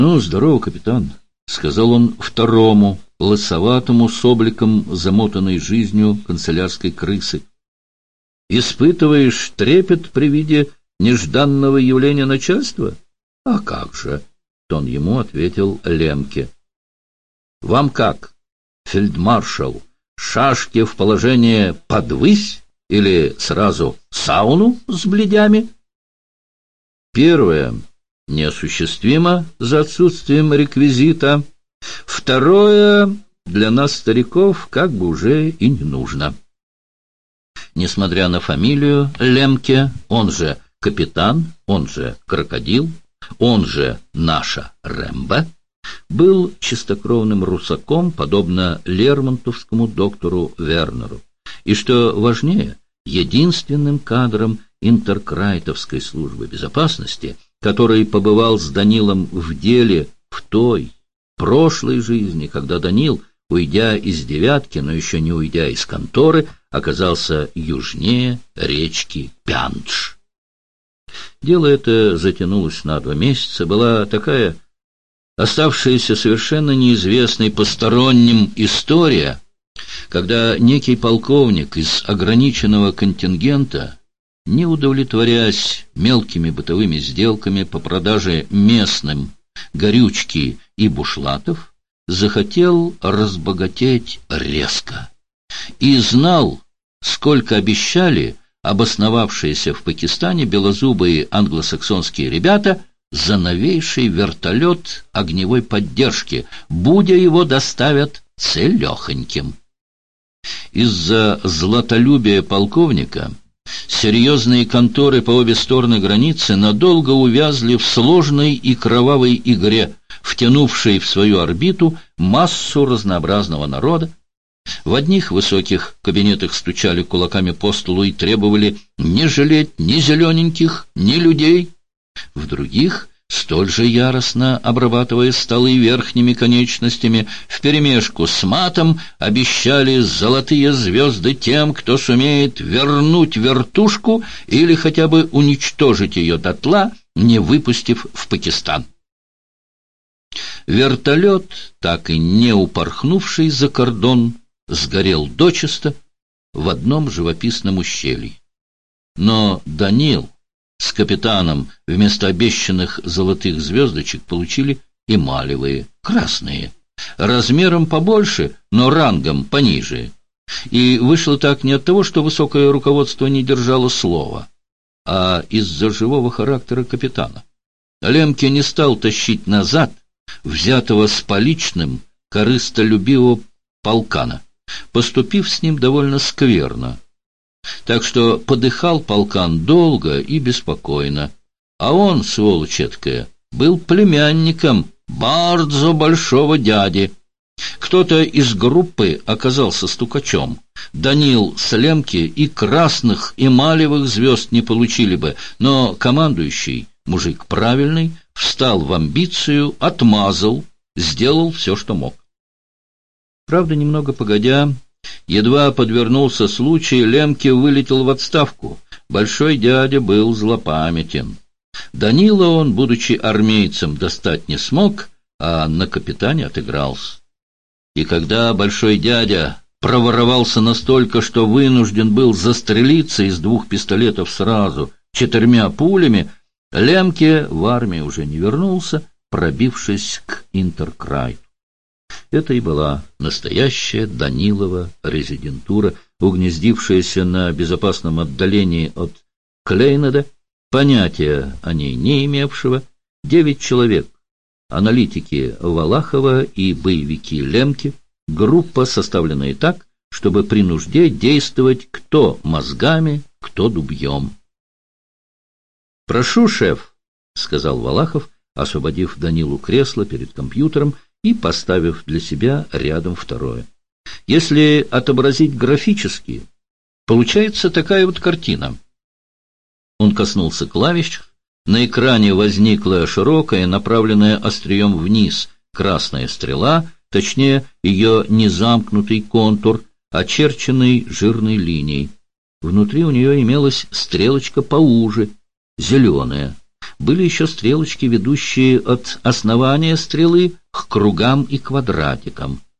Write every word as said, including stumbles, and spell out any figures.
«Ну, здорово, капитан», — сказал он второму, лысоватому, с обликом замотанной жизнью канцелярской крысы. «Испытываешь трепет при виде нежданного явления начальства?» «А как же?» — тон ему ответил Лемке. «Вам как, фельдмаршал, шашки в положение подвысь или сразу сауну с бледями?» «Первое неосуществимо за отсутствием реквизита. Второе для нас, стариков, как бы уже и не нужно». Несмотря на фамилию Лемке, он же капитан, он же крокодил, он же наша Рэмбо, был чистокровным русаком, подобно лермонтовскому доктору Вернеру, и, что важнее, единственным кадром интеркрайтовской службы безопасности, который побывал с Данилом в деле в той прошлой жизни, когда Данил, уйдя из «девятки», но еще не уйдя из конторы, оказался южнее речки Пяндж. Дело это затянулось на два месяца, была такая оставшаяся совершенно неизвестной посторонним история, когда некий полковник из ограниченного контингента, не удовлетворяясь мелкими бытовыми сделками по продаже местным горючки и бушлатов, захотел разбогатеть резко и знал, сколько обещали обосновавшиеся в Пакистане белозубые англосаксонские ребята за новейший вертолет огневой поддержки, будя его доставят целехоньким. Из-за златолюбия полковника серьезные конторы по обе стороны границы надолго увязли в сложной и кровавой игре, втянувшей в свою орбиту массу разнообразного народа. В одних высоких кабинетах стучали кулаками по столу и требовали не жалеть ни зелененьких, ни людей. В других, столь же яростно обрабатывая столы верхними конечностями, вперемешку с матом обещали золотые звезды тем, кто сумеет вернуть вертушку или хотя бы уничтожить ее дотла, не выпустив в Пакистан. Вертолет, так и не упорхнувший за кордон, сгорел дочисто в одном живописном ущелье. Но Данил с капитаном вместо обещанных золотых звездочек получили эмалевые, красные, размером побольше, но рангом пониже. И вышло так не от того, что высокое руководство не держало слова, а из-за живого характера капитана. Лемке не стал тащить назад взятого с поличным корыстолюбивого полкана, поступив с ним довольно скверно. Так что подыхал полкан долго и беспокойно, а он, сволочь эткая, был племянником bardzo большого дяди. Кто-то из группы оказался стукачом. Данил с Лемки и красных эмалевых звезд не получили бы, но командующий, мужик правильный, встал в амбицию, отмазал, сделал все, что мог. Правда, немного погодя, едва подвернулся случай, Лемке вылетел в отставку. Большой дядя был злопамятен. Данила он, будучи армейцем, достать не смог, а на капитане отыгрался. И когда большой дядя проворовался настолько, что вынужден был застрелиться из двух пистолетов сразу четырьмя пулями, Лемке в армию уже не вернулся, пробившись к Интеркрайту. Это и была настоящая Данилова резидентура, угнездившаяся на безопасном отдалении от Клейнеда, понятия о ней не имевшего, девять человек, аналитики Валахова и боевики Лемки, группа, составленная так, чтобы при нужде действовать кто мозгами, кто дубьем. «Прошу, шеф», — сказал Валахов, освободив Данилу кресло перед компьютером и поставив для себя рядом второе. «Если отобразить графически, получается такая вот картина». Он коснулся клавиш. На экране возникла широкая, направленная острием вниз, красная стрела, точнее, ее незамкнутый контур, очерченный жирной линией. Внутри у нее имелась стрелочка поуже, зеленая. Были еще стрелочки, ведущие от основания стрелы к кругам и квадратикам.